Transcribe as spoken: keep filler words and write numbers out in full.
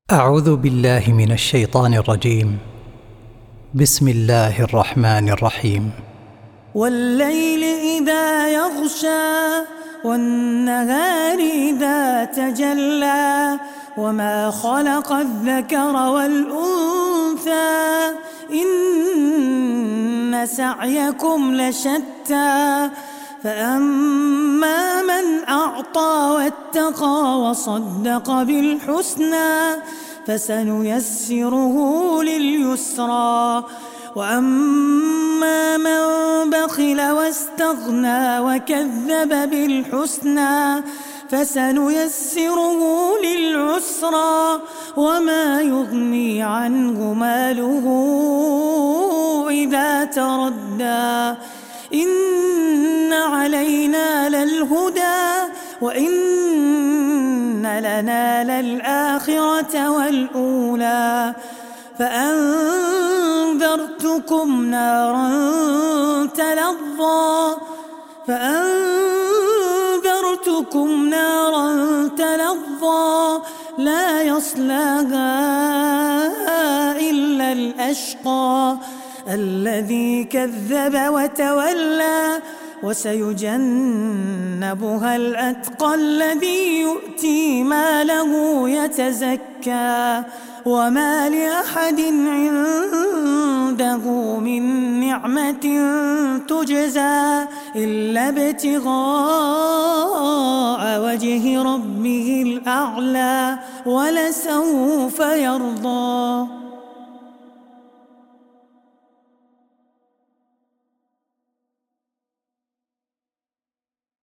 أعوذ بالله من الشيطان الرجيم. بسم الله الرحمن الرحيم. والليل إذا يغشى والنهار إذا تجلى وما خلق الذكر والأنثى إن سعيكم لشتى فأما من أعطى واتقى وصدق بالحسنى فسنيسره لليسرى وأما من بخل واستغنى وكذب بالحسنى فسنيسره للعسرى وما يغني عنه ماله إذا تردى إن علينا للهدى وإن لنا للآخرة والأولى فأنذرتكم نارا تلظى فأنذرتكم نارا تلظى لا يصلاها إلا الأشقى الذي كذب وتولى وسيجنبها الأتقى الذي يؤتي ماله يتزكى وما لأحد عنده من نعمة تجزى إلا ابتغاء وجه ربه الأعلى ولسوف يرضى.